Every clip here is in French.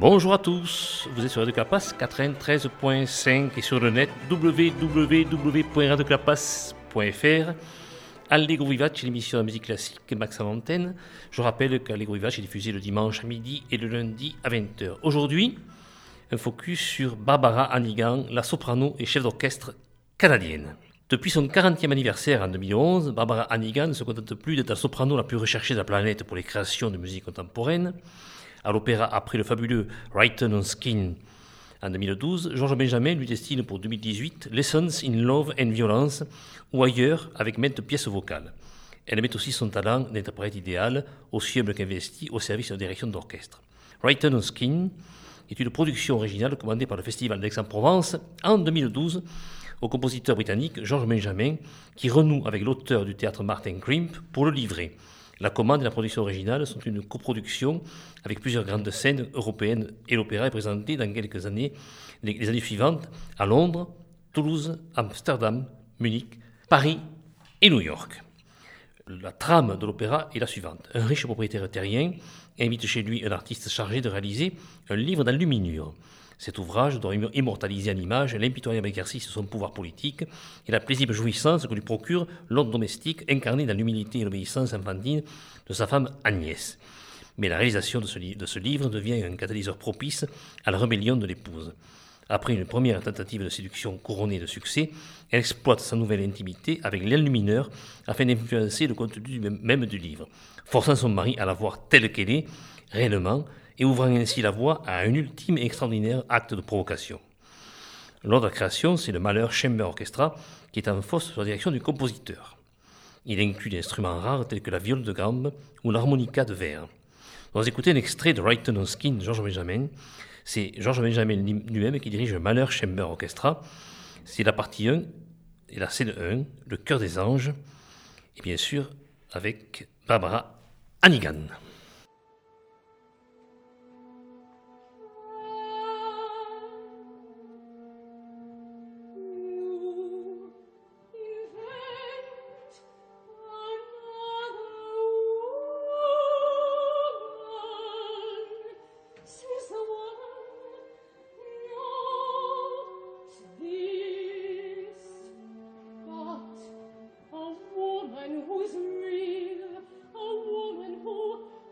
Bonjour à tous, vous êtes sur Radio Clapas 93.5 et sur le net www.radioclapas.fr. Allegro Vivace, l'émission de musique classique Max à l'antenne. Je rappelle qu'Allegro Vivace est diffusé le dimanche à midi et le lundi à 20h. Aujourd'hui, un focus sur Barbara Hannigan, la soprano et chef d'orchestre canadienne. Depuis son 40e anniversaire en 2011, Barbara Hannigan ne se contente plus d'être la soprano la plus recherchée de la planète pour les créations de musique contemporaine. À l'opéra, après le fabuleux Written on Skin en 2012, Georges Benjamin lui destine pour 2018 Lessons in Love and Violence, ou ailleurs avec maintes pièces vocales. Elle met aussi son talent d'interprète idéal, aussi humble qu'investi, au service de la direction d'orchestre. Written on Skin est une production originale commandée par le Festival d'Aix-en-Provence en 2012 au compositeur britannique Georges Benjamin, qui renoue avec l'auteur du théâtre Martin Crimp pour le livrer. La commande et la production originale sont une coproduction avec plusieurs grandes scènes européennes et l'opéra est présenté dans quelques années, les années suivantes, à Londres, Toulouse, Amsterdam, Munich, Paris et New York. La trame de l'opéra est la suivante. Un riche propriétaire terrien invite chez lui un artiste chargé de réaliser un livre d'enluminure. Cet ouvrage doit immortaliser en images l'impitoyable exercice de son pouvoir politique et la paisible jouissance que lui procure l'ordre domestique incarné dans l'humilité et l'obéissance infantile de sa femme Agnès. Mais la réalisation de ce livre devient un catalyseur propice à la rébellion de l'épouse. Après une première tentative de séduction couronnée de succès, elle exploite sa nouvelle intimité avec l'enlumineur afin d'influencer le contenu même du livre, forçant son mari à la voir telle qu'elle est, réellement, et ouvrant ainsi la voie à un ultime et extraordinaire acte de provocation. Lors de la création, c'est le Mahler Chamber Orchestra qui est en force sur la direction du compositeur. Il inclut des instruments rares tels que la viole de gambe ou l'harmonica de verre. Nous allons écouter un extrait de Written on Skin de Georges Benjamin. C'est Georges Benjamin lui-même qui dirige le Mahler Chamber Orchestra. C'est la partie 1 et la scène 1, le chœur des anges, et bien sûr avec Barbara Hannigan. Who's real, a woman who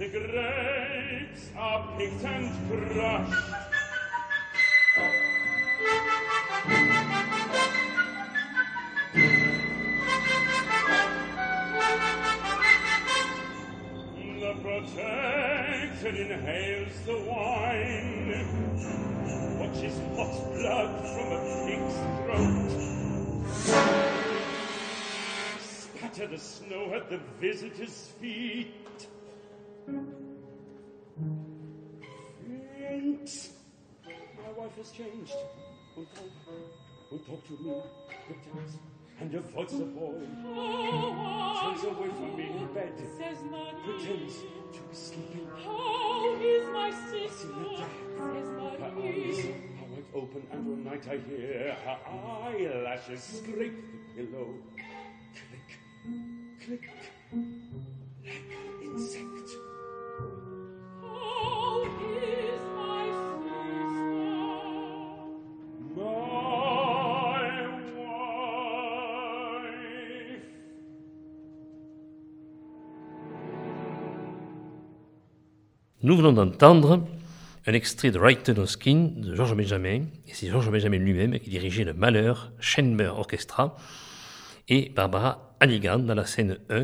The grapes are picked and crushed. The protected inhales the wine, watches hot blood from a pig's throat, spatter the snow at the visitor's feet. Thanks. My wife has changed. Won't talk to me, pretends, and avoids the boy. Turns away from me in bed, pretends to be sleeping. How is my sister? Says Her Marie. eyes are wide open, and all night I hear her eyelashes scrape the pillow. Click, click, like insect. How is my sister? My wife. Nous venons d'entendre un extrait de Right to No Skin de Georges Benjamin, et c'est Georges Benjamin lui-même qui dirigeait le Malheur Chamber Orchestra, et Barbara Hannigan dans la scène 1,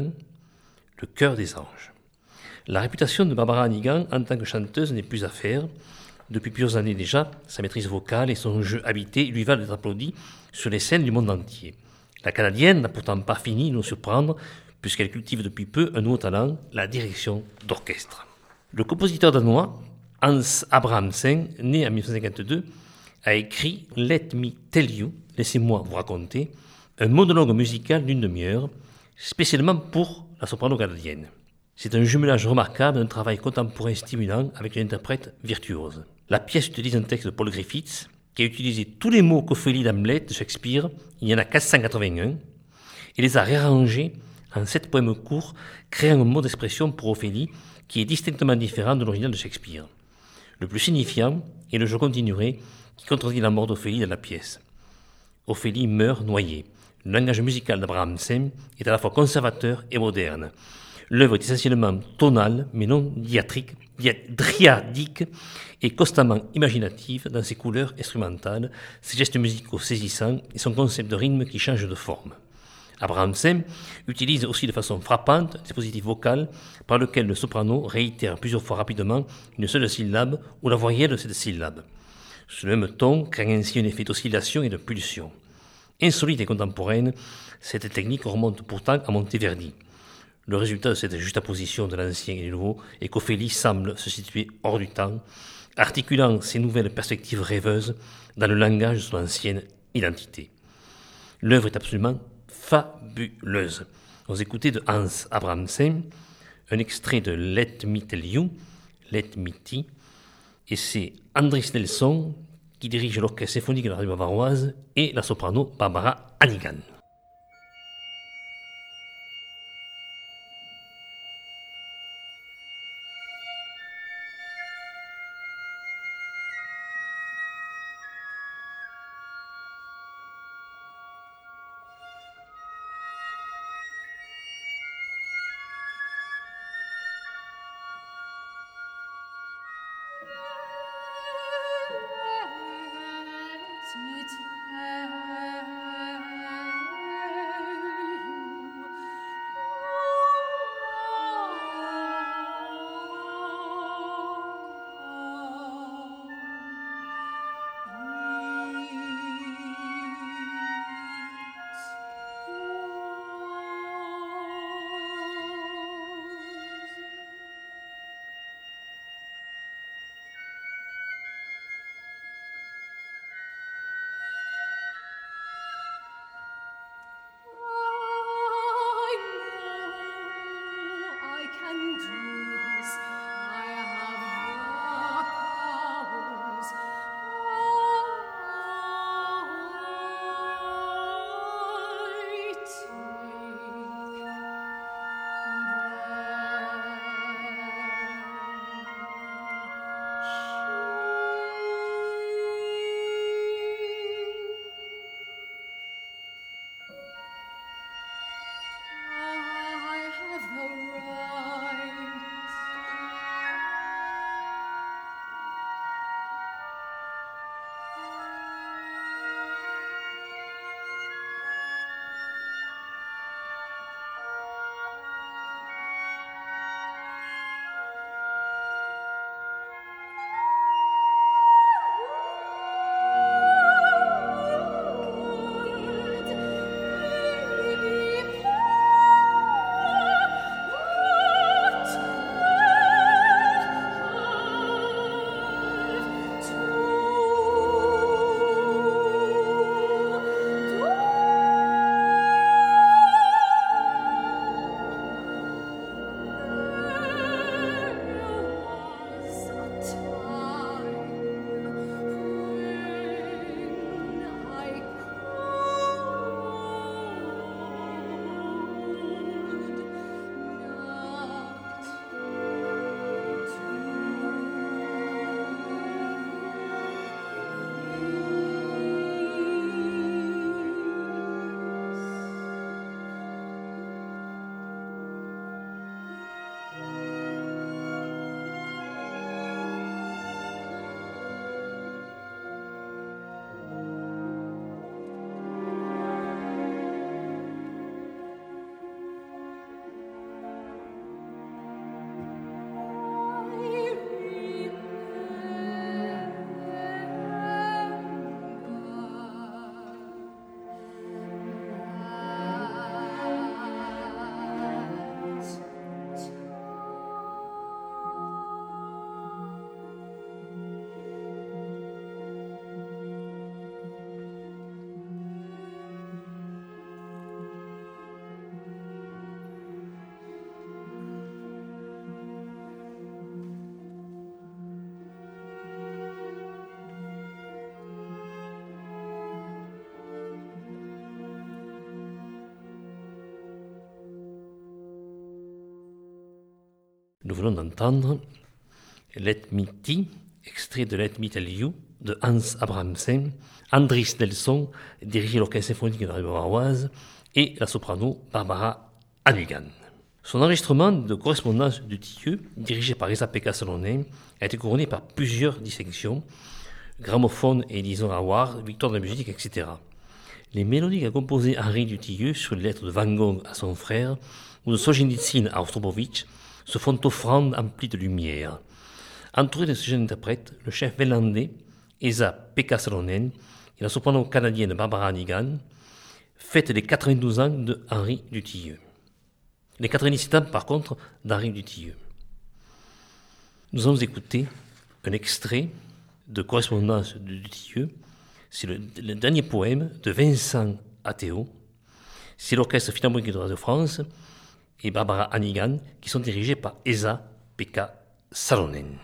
Le Chœur des Anges. La réputation de Barbara Hannigan en tant que chanteuse n'est plus à faire. Depuis plusieurs années déjà, sa maîtrise vocale et son jeu habité lui valent d'être applaudis sur les scènes du monde entier. La Canadienne n'a pourtant pas fini de nous surprendre, puisqu'elle cultive depuis peu un nouveau talent, la direction d'orchestre. Le compositeur danois Hans Abrahamsen, né en 1952, a écrit Let Me Tell You, laissez-moi vous raconter, un monologue musical d'une demi-heure, spécialement pour la soprano canadienne. C'est un jumelage remarquable d'un travail contemporain stimulant avec une interprète virtuose. La pièce utilise un texte de Paul Griffiths, qui a utilisé tous les mots qu'Ophélie d'Hamlet de Shakespeare, il y en a 481, et les a réarrangés en 7 poèmes courts, créant un mode d'expression pour Ophélie qui est distinctement différent de l'original de Shakespeare. Le plus signifiant est le Je continuerai, qui contredit la mort d'Ophélie dans la pièce. Ophélie meurt noyée. Le langage musical d'Abrahamsen est à la fois conservateur et moderne. L'œuvre est essentiellement tonale, mais non diatrique, driadique, et constamment imaginative dans ses couleurs instrumentales, ses gestes musicaux saisissants et son concept de rythme qui change de forme. Abrahamsen utilise aussi de façon frappante un dispositif vocal par lequel le soprano réitère plusieurs fois rapidement une seule syllabe ou la voyelle de cette syllabe. Ce même ton crée ainsi un effet d'oscillation et de pulsion. Insolite et contemporaine, cette technique remonte pourtant à Monteverdi. Le résultat de cette juxtaposition de l'ancien et du nouveau est qu'Ophélie semble se situer hors du temps, articulant ses nouvelles perspectives rêveuses dans le langage de son ancienne identité. L'œuvre est absolument fabuleuse. Vous écoutez de Hans Abrahamsen un extrait de Let Me Tell You, Let Me Tea, et c'est Andris Nelson qui dirige l'orchestre symphonique de la radio bavaroise et la soprano Barbara Hannigan. Nous venons d'entendre Let Me Tea, extrait de Let Me Tell You de Hans Abrahamsen, Andris Nelson, dirigé l'Orchestre symphonique de la Radio Bavaroise, et la soprano Barbara Hannigan. Son enregistrement de correspondance du Tilleux, dirigé par Esa-Pekka Salonen, a été couronné par plusieurs distinctions, gramophone et Edison Award, victoire de la musique, etc. Les mélodies qu'a composées Henri Dutilleux sur les lettres de Van Gogh à son frère ou de Solzhenitsyn à Rostropovitch se font offrande emplie de lumière. Entouré de ce jeune interprète, le chef finlandais Esa-Pekka Salonen et la soprano canadienne Barbara Hannigan fêtent les 92 ans de Henri Dutilleux. Les 97 ans, par contre, d'Henri Dutilleux. Nous allons écouter un extrait de correspondance de Dutilleux. C'est le dernier poème de Vincent Athéo. C'est l'Orchestre Philharmonique de Radio France et Barbara Hannigan qui sont dirigés par Esa-Pekka Salonen.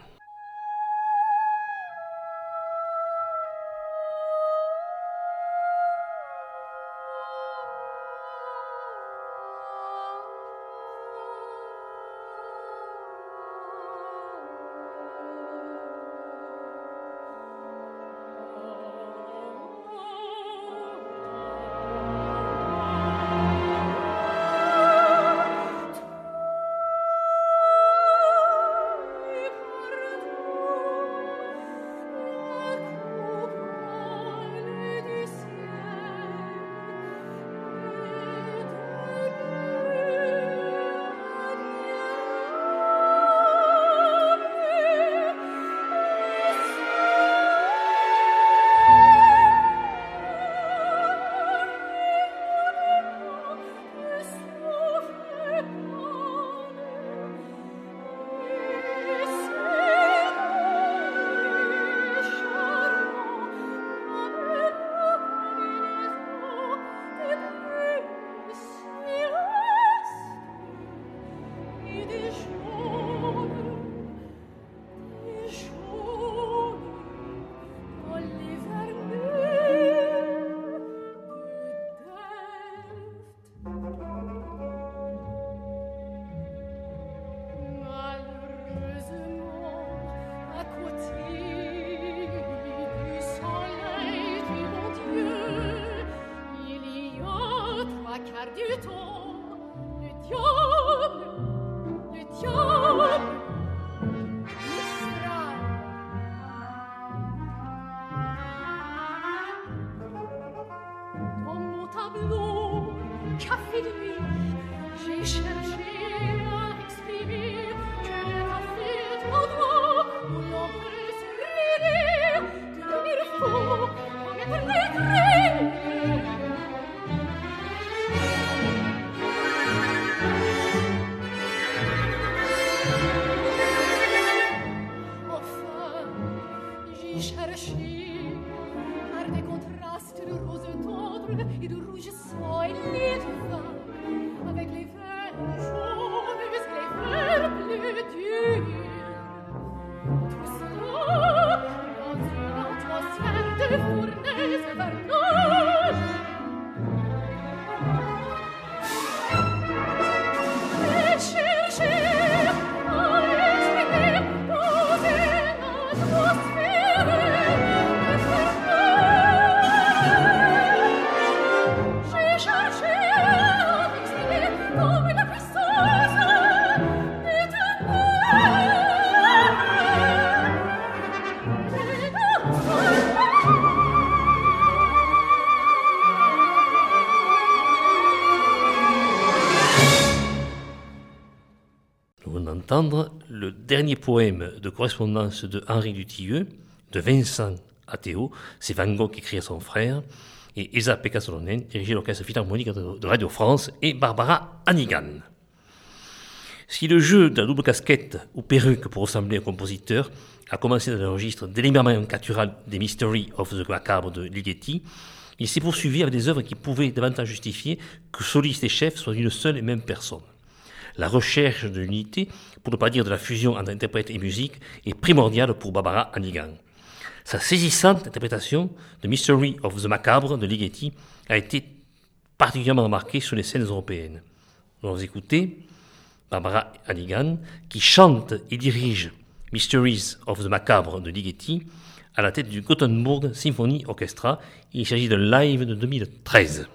Le dernier poème de correspondance de Henri Dutilleux, de Vincent Athéo, c'est Van Gogh qui écrit à son frère, et Esa-Pekka Salonen, dirigé l'Orchestre Philharmonique de Radio France, et Barbara Hannigan. Si le jeu de la double casquette ou perruque pour ressembler à un compositeur a commencé dans le registre délibérément caricatural des Mystery of the Macabre de Ligeti, il s'est poursuivi avec des œuvres qui pouvaient davantage justifier que soliste et chef soient une seule et même personne. La recherche de l'unité, pour ne pas dire de la fusion entre interprète et musique, est primordiale pour Barbara Hannigan. Sa saisissante interprétation de Mystery of the Macabre de Ligeti a été particulièrement remarquée sur les scènes européennes. Nous allons écouter Barbara Hannigan, qui chante et dirige Mysteries of the Macabre de Ligeti à la tête du Gothenburg Symphony Orchestra. Il s'agit d'un live de 2013.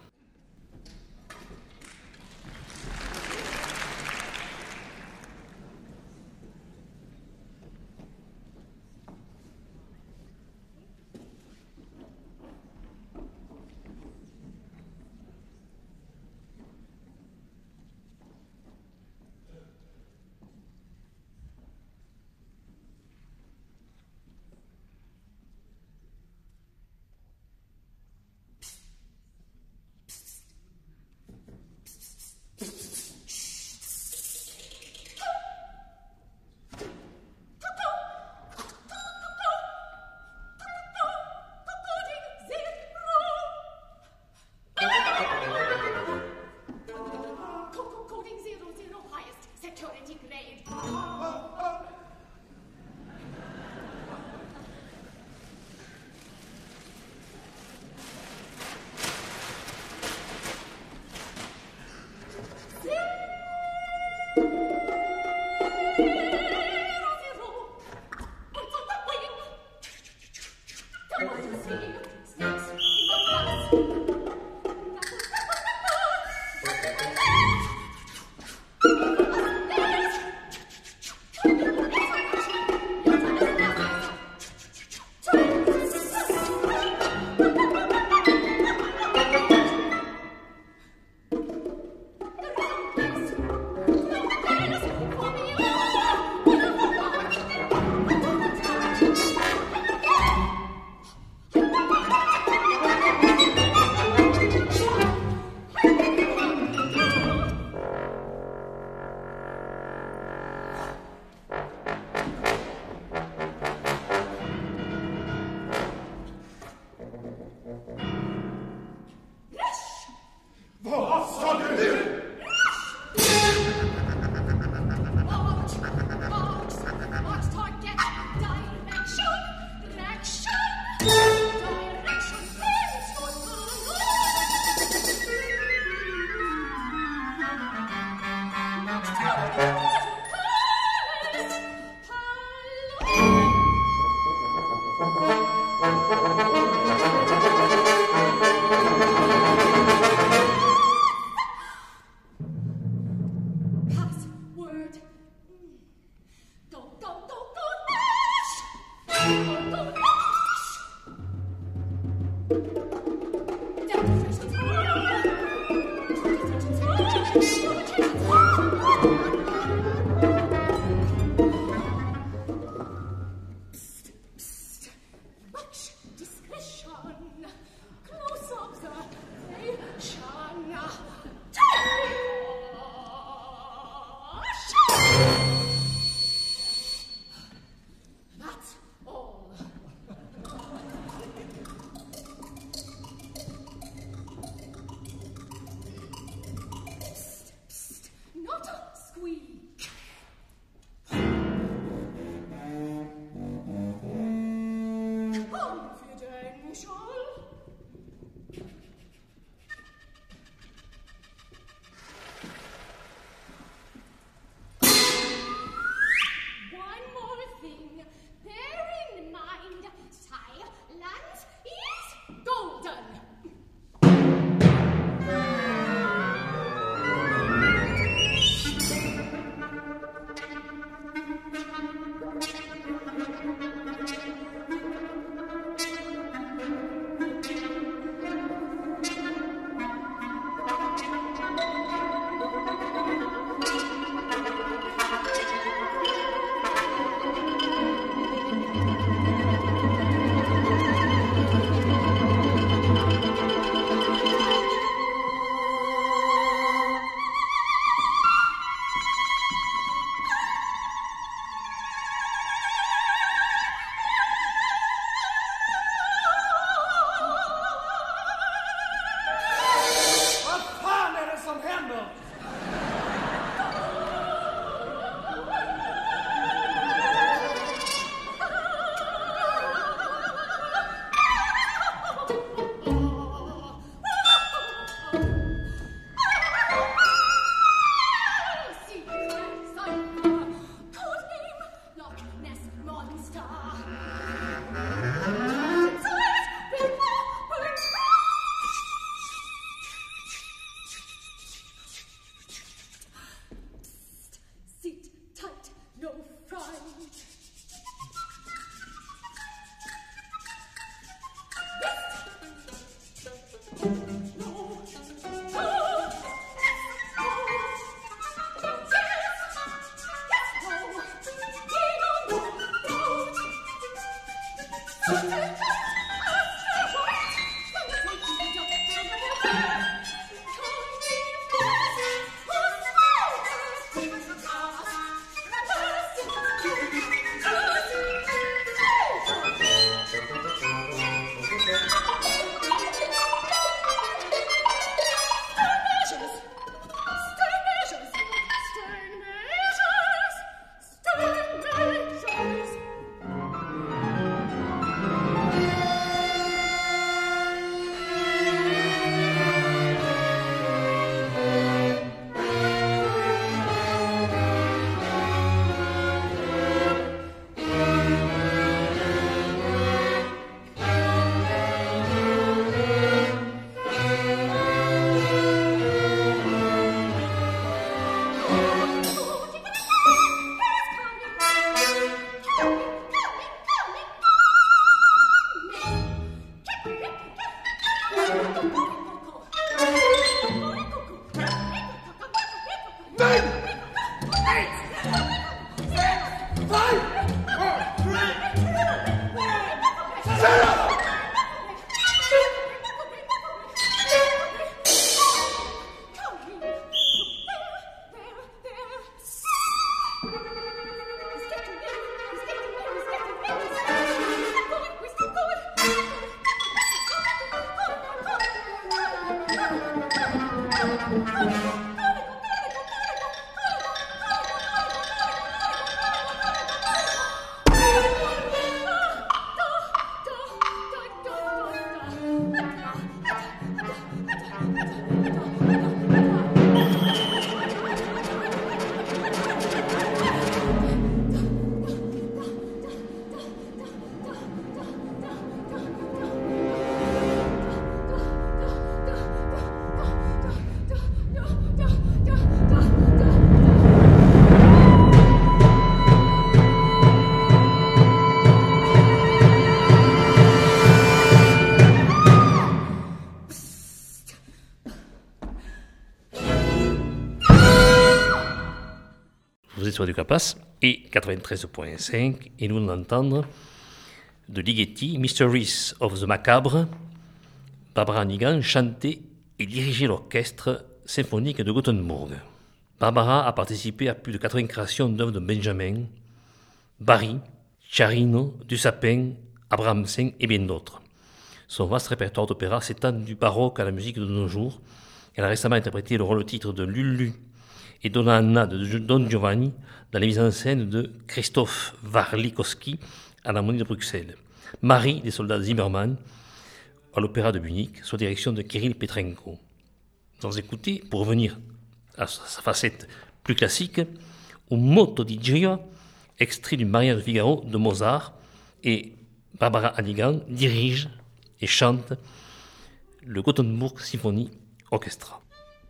Vous êtes du Capas et 93.5 et nous allons entendre de Ligeti, Mysteries of the Macabre, Barbara Hannigan chanter et diriger l'orchestre symphonique de Gothenburg. Barbara a participé à plus de 80 créations d'œuvres de Benjamin, Barry, Charino, Dussapin, Abrahamsen et bien d'autres. Son vaste répertoire d'opéra s'étend du baroque à la musique de nos jours. Elle a récemment interprété le rôle-titre de Lulu et Donna Anna de Don Giovanni dans les mises en scène de Christoph Warlikowski à l'Harmonie de Bruxelles, Marie des soldats Zimmermann à l'Opéra de Munich, sous la direction de Kirill Petrenko. Nous allons écouter, pour revenir à sa facette plus classique, Un moto di gioia, extrait du Mariage de Figaro de Mozart, et Barbara Hannigan dirige et chante le Gothenburg Symphony Orchestra.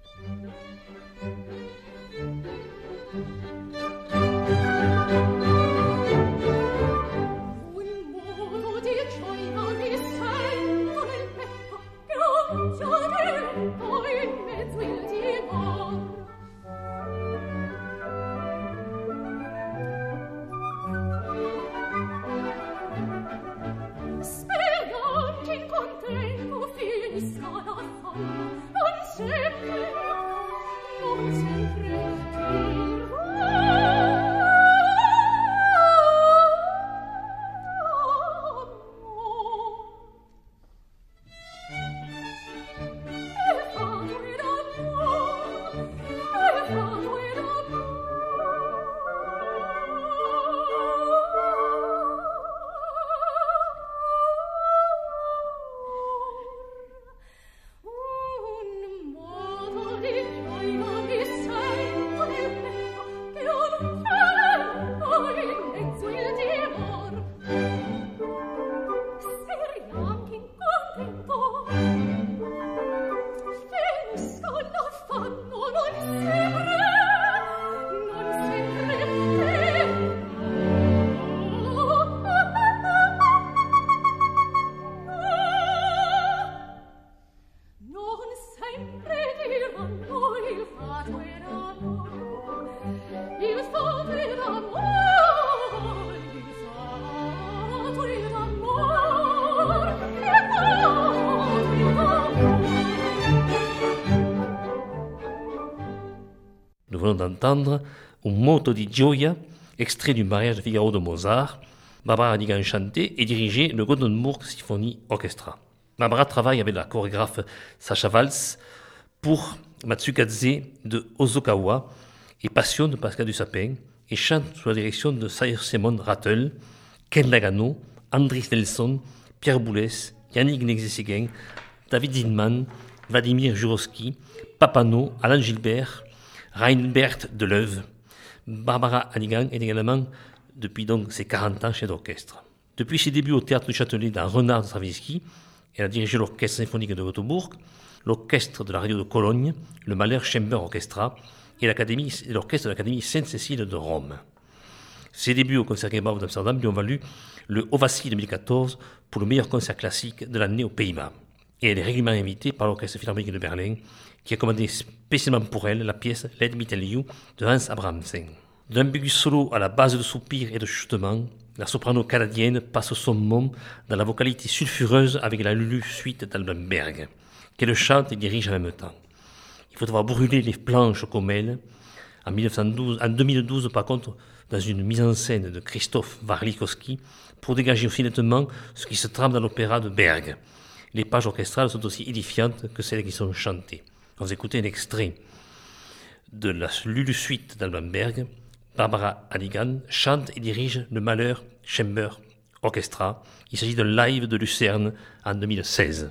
Nous venons d'entendre Un moto di gioia, extrait du Mariage de Figaro de Mozart. Barbara Hannigan chantait et dirigeait le Gothenburg Symphony Orchestra. Barbara travaille avec la chorégraphe Sacha Valls pour Matsukaze de Hosokawa et passionne Pascal Dussapin et chante sous la direction de Simon Rattle, Ken Nagano, Andris Nelson, Pierre Boulez, Yannick Nézet-Séguin, David Zinman, Vladimir Jurovski, Papano, Alain Gilbert, Reinbert Deleuve. Barbara Hannigan est également, depuis donc ses 40 ans, chef d'orchestre. Depuis ses débuts au Théâtre du Châtelet dans Renard de Stravinsky, elle a dirigé l'Orchestre symphonique de Gothenburg, l'Orchestre de la radio de Cologne, le Mahler Chamber Orchestra et l'Orchestre de l'Académie Sainte-Cécile de Rome. Ses débuts au Concertgebouw d'Amsterdam lui ont valu le Ovatie 2014 pour le meilleur concert classique de l'année aux Pays-Bas. Et elle est régulièrement invitée par l'Orchestre Philharmonique de Berlin, qui a commandé spécialement pour elle la pièce Let Me Tell You de Hans Abrahamsen. D'un ambigu solo à la base de soupirs et de chuchotements, la soprano canadienne passe son mot dans la vocalité sulfureuse avec la Lulu suite d'Albenberg, qu'elle chante et dirige en même temps. Il faut avoir brûlé les planches comme elle. En 2012, par contre, dans une mise en scène de Christoph Warlikowski, pour dégager aussi nettement ce qui se trame dans l'opéra de Berg. Les pages orchestrales sont aussi édifiantes que celles qui sont chantées. On va écouter un extrait de la Lulu Suite d'Alban Barbara Hannigan chante et dirige le Mahler Chamber Orchestra. Il s'agit d'un live de Lucerne en 2016.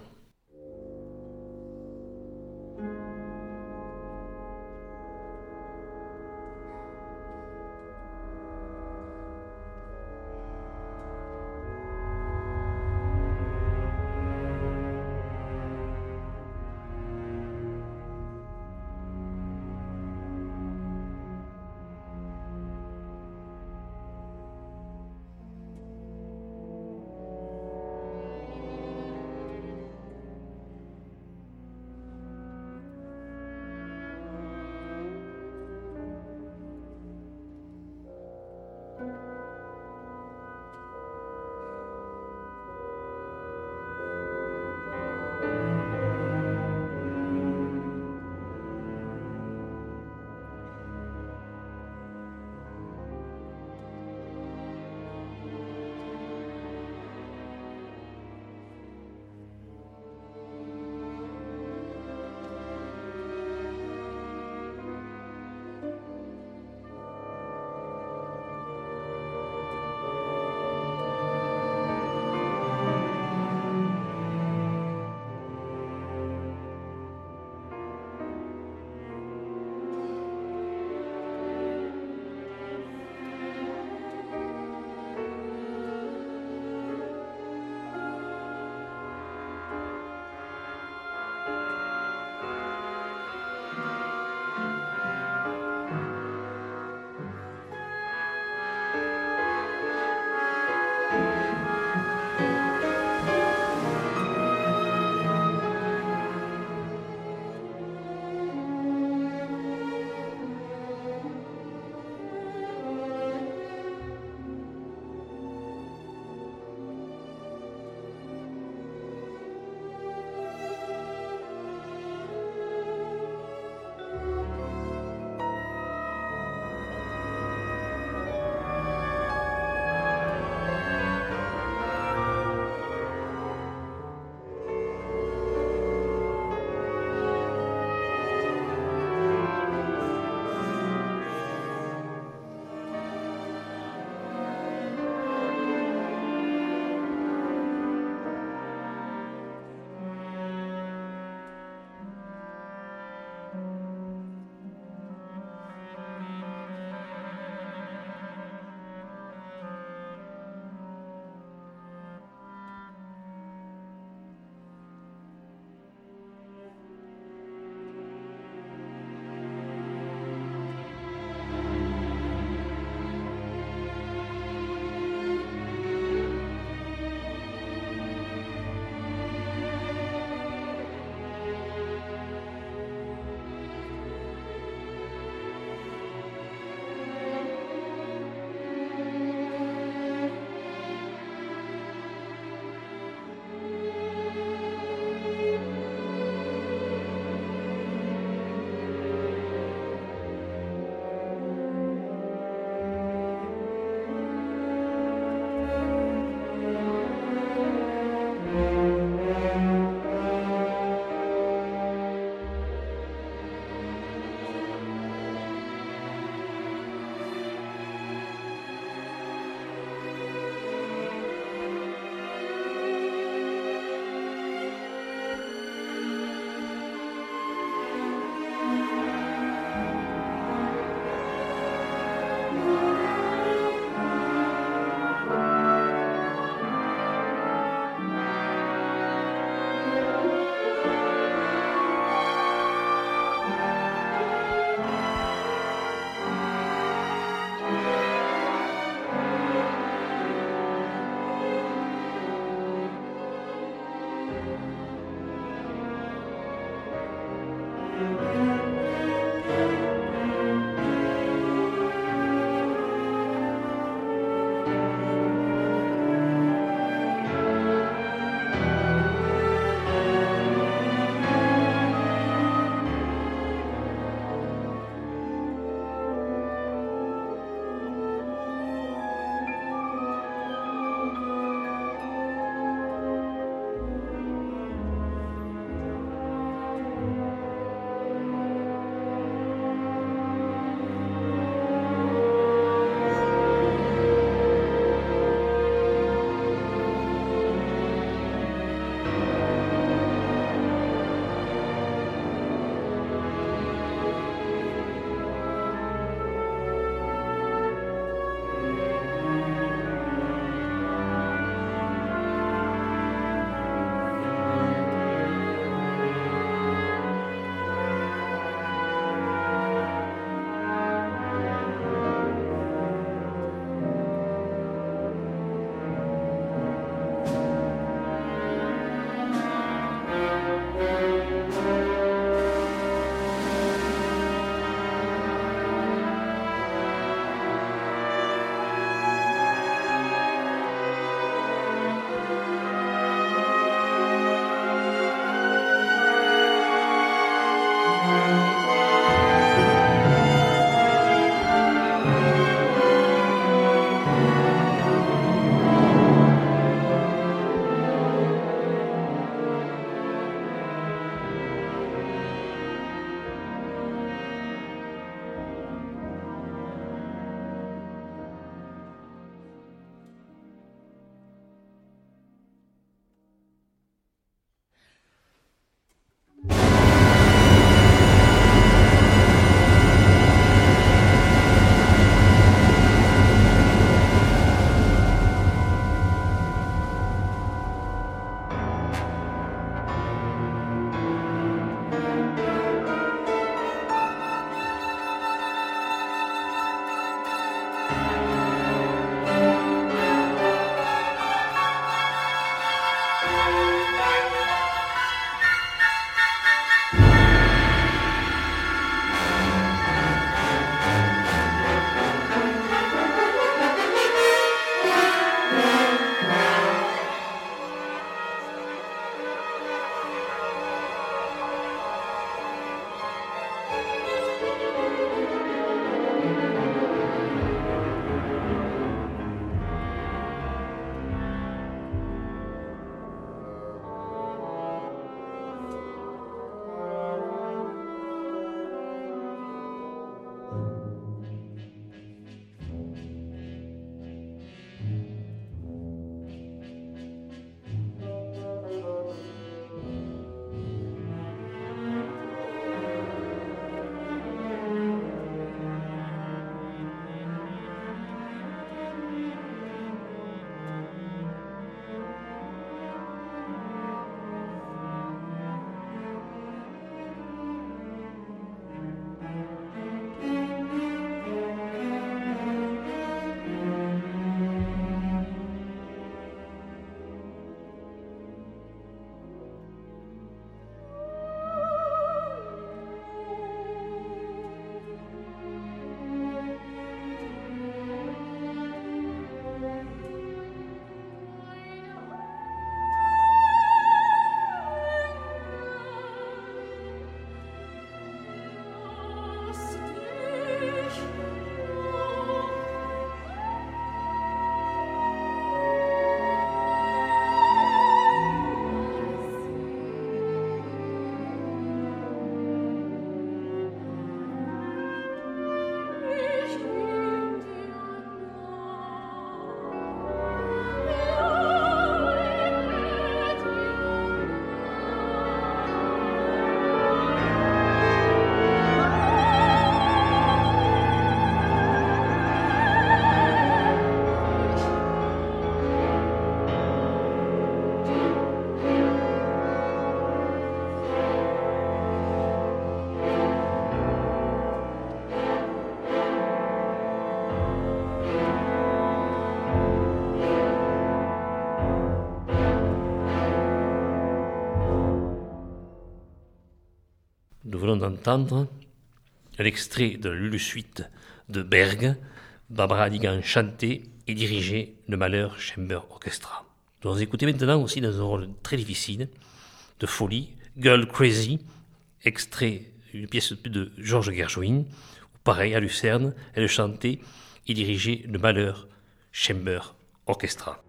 d'entendre un extrait de l'Ulusuite de Berg, Barbara Hannigan chantait et dirigeait le Mahler Chamber Orchestra. Nous allons écouter maintenant aussi dans un rôle très difficile, de folie, Girl Crazy, extrait d'une pièce de Georges Gershwin, où pareil, à Lucerne, elle chantait et dirigeait le Mahler Chamber Orchestra.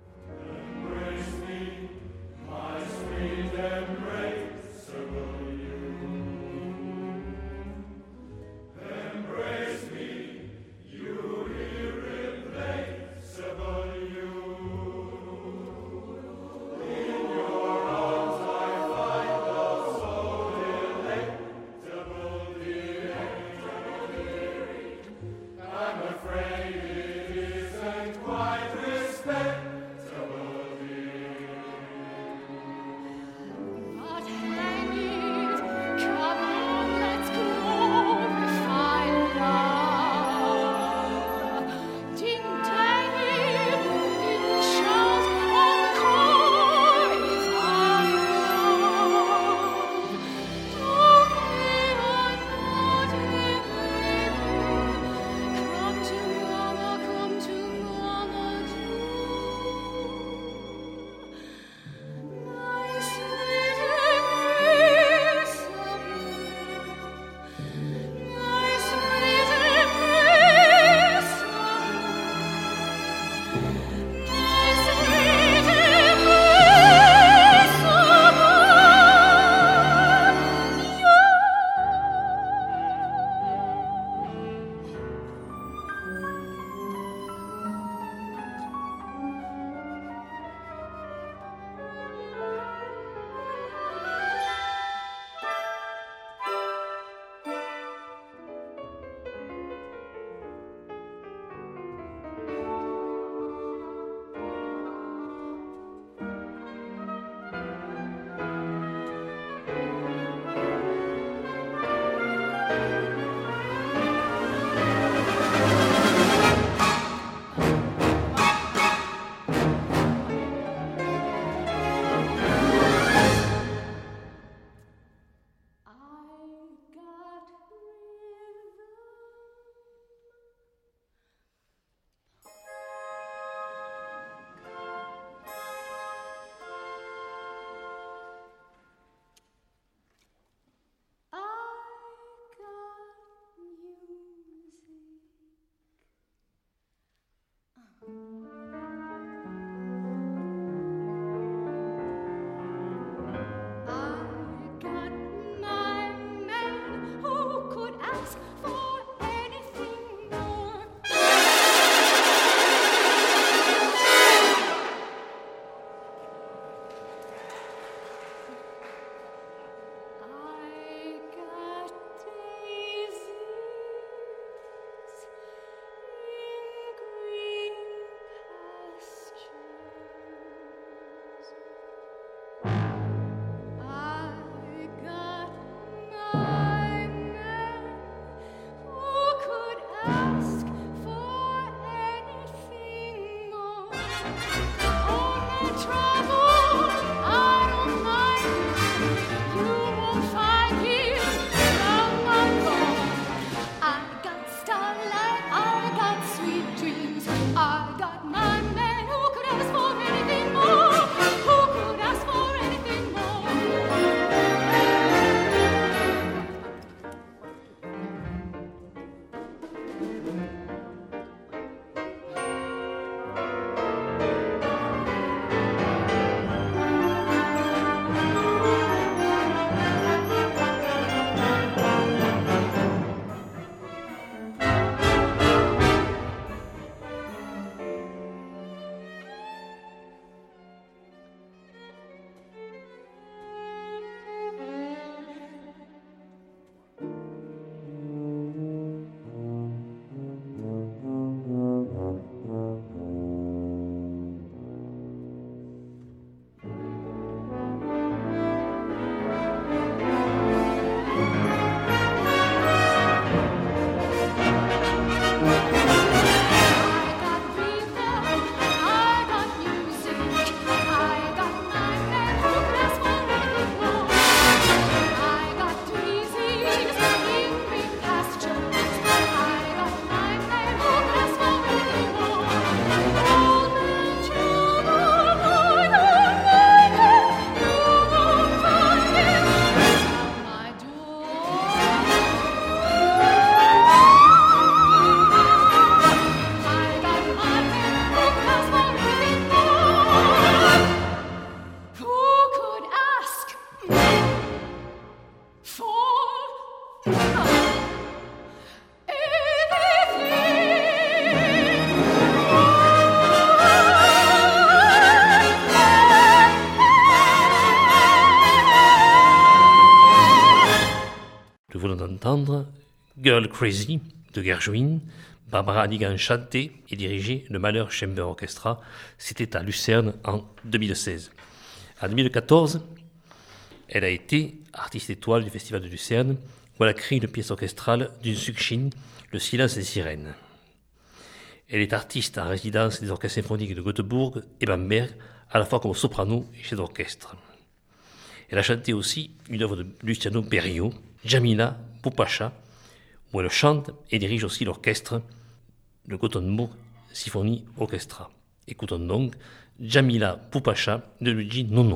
entendre Girl Crazy de Gershwin. Barbara Hannigan chantait et dirigeait le Mahler Chamber Orchestra. C'était à Lucerne en 2016. En 2014, elle a été artiste étoile du Festival de Lucerne, où elle a créé une pièce orchestrale d'une Sukchin, Le Silence des Sirènes. Elle est artiste en résidence des orchestres symphoniques de Göteborg et Bamberg, à la fois comme soprano et chef d'orchestre. Elle a chanté aussi une œuvre de Luciano Berio, Jamila Poupacha, où elle chante et dirige aussi l'orchestre, le Gothenburg Symphony Orchestra. Écoutons donc Jamila Poupacha de Luigi Nono.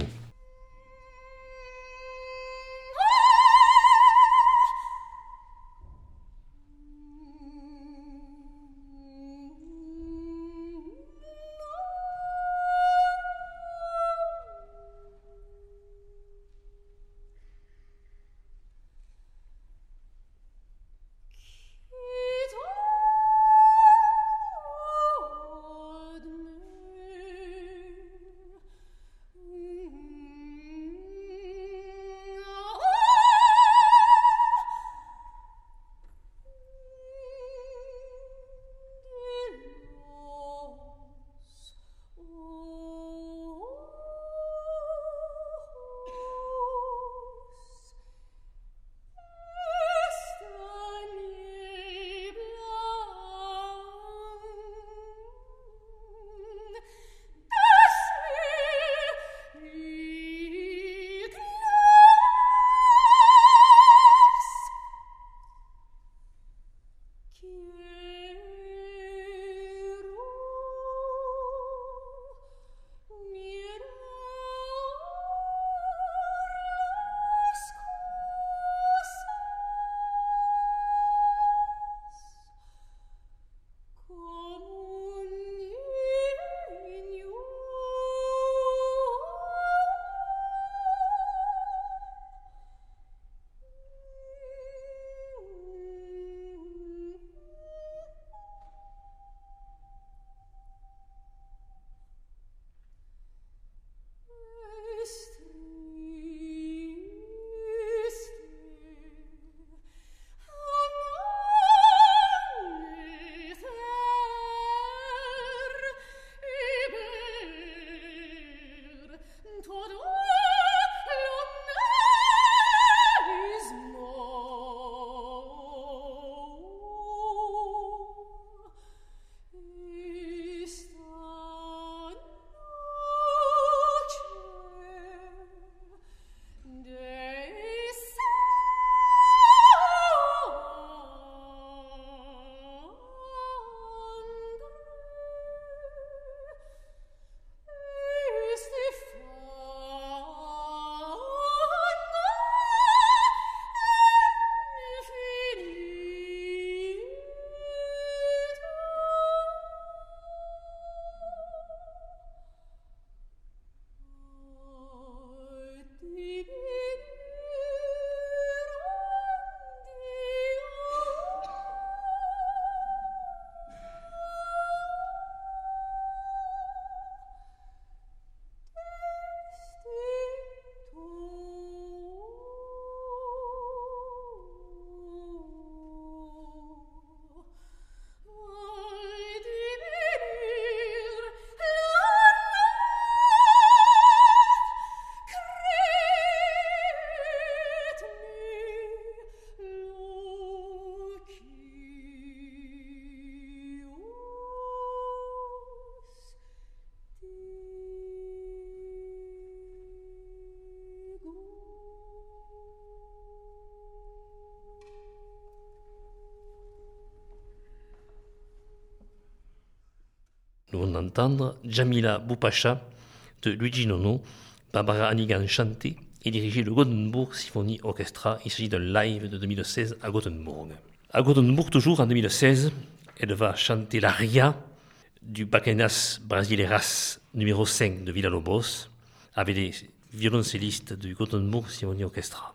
Nous venons d'entendre Jamila Poupacha de Luigi Nono, Barbara Hannigan chantait et dirigeait le Gothenburg Symphony Orchestra. Il s'agit d'un live de 2016 à Gothenburg. À Gothenburg, toujours en 2016, elle va chanter l'aria du Bacanas Brasileiras numéro 5 de Villa-Lobos avec les violoncellistes du Gothenburg Symphony Orchestra.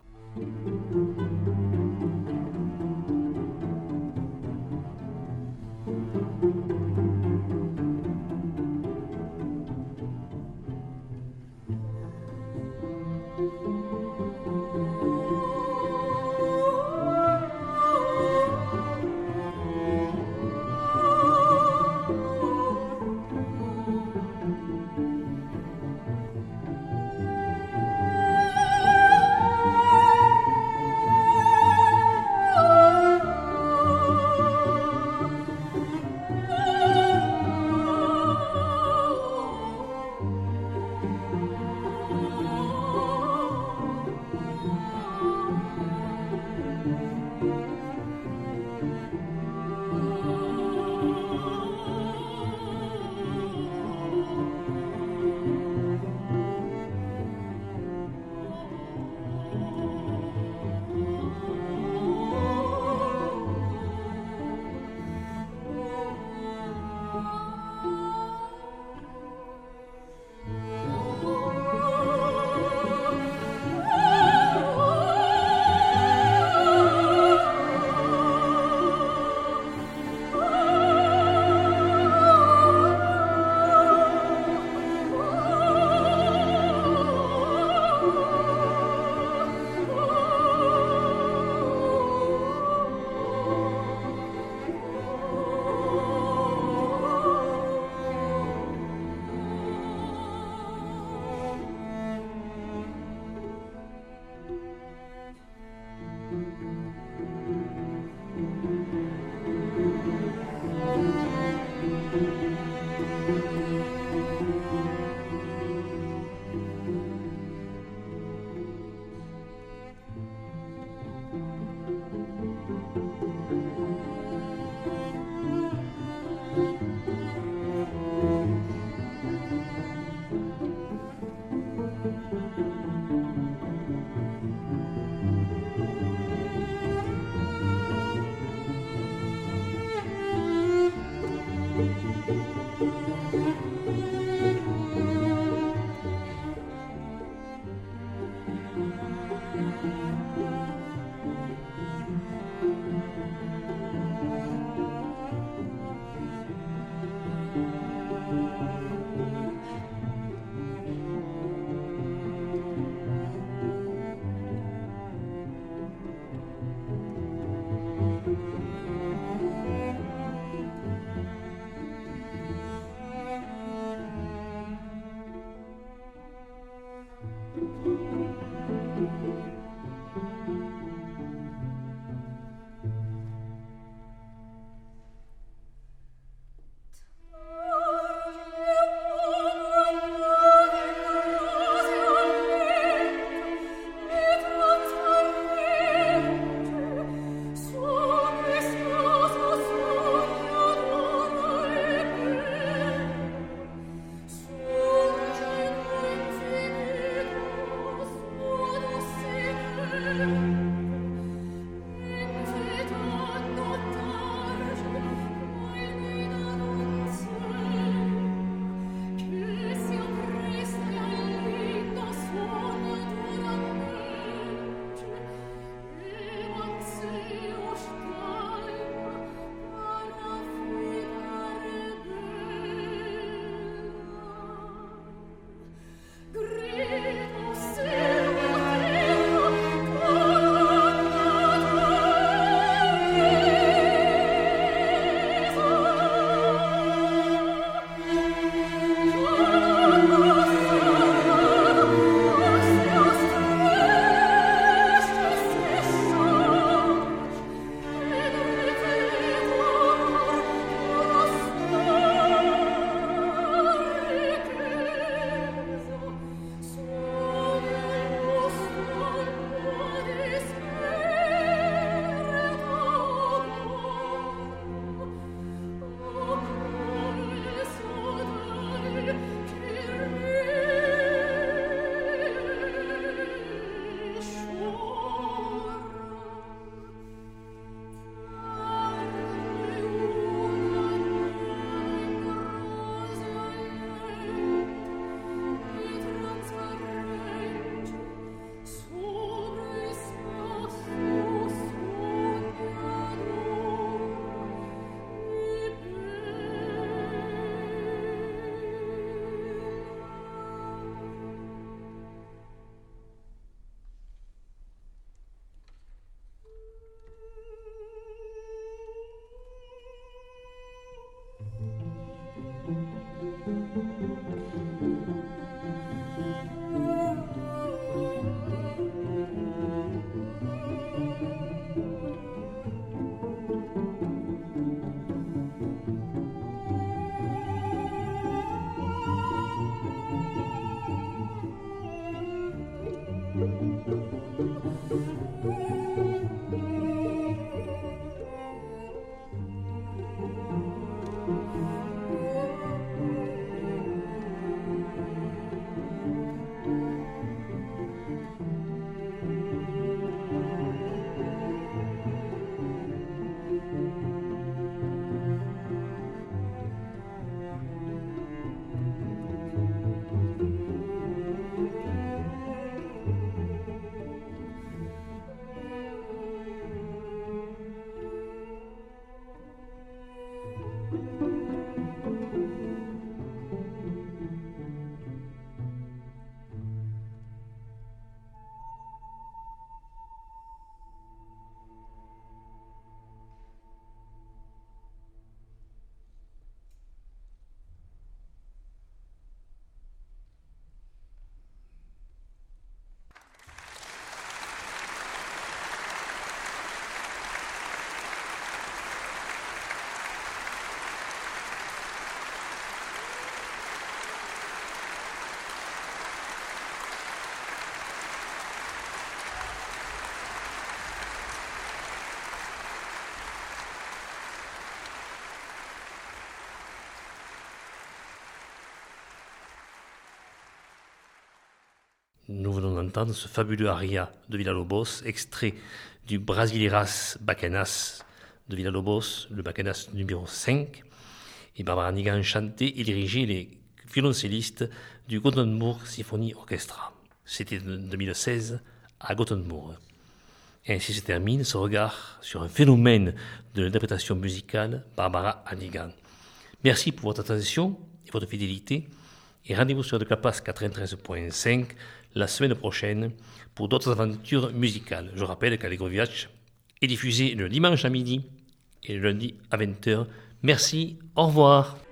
Nous venons d'entendre ce fabuleux aria de Villa-Lobos, extrait du Brasileiras Bacanas de Villa-Lobos, le Bacanas numéro 5. Et Barbara Hannigan chantait et dirigeait les violoncellistes du Gothenburg Symphony Orchestra. C'était en 2016 à Gothenburg. Et ainsi se termine ce regard sur un phénomène de l'interprétation musicale, Barbara Hannigan. Merci pour votre attention et votre fidélité. Et rendez-vous sur Radio Clapas 93.5 la semaine prochaine pour d'autres aventures musicales. Je rappelle qu'Allegro Vivace est diffusé le dimanche à midi et le lundi à 20h. Merci, au revoir.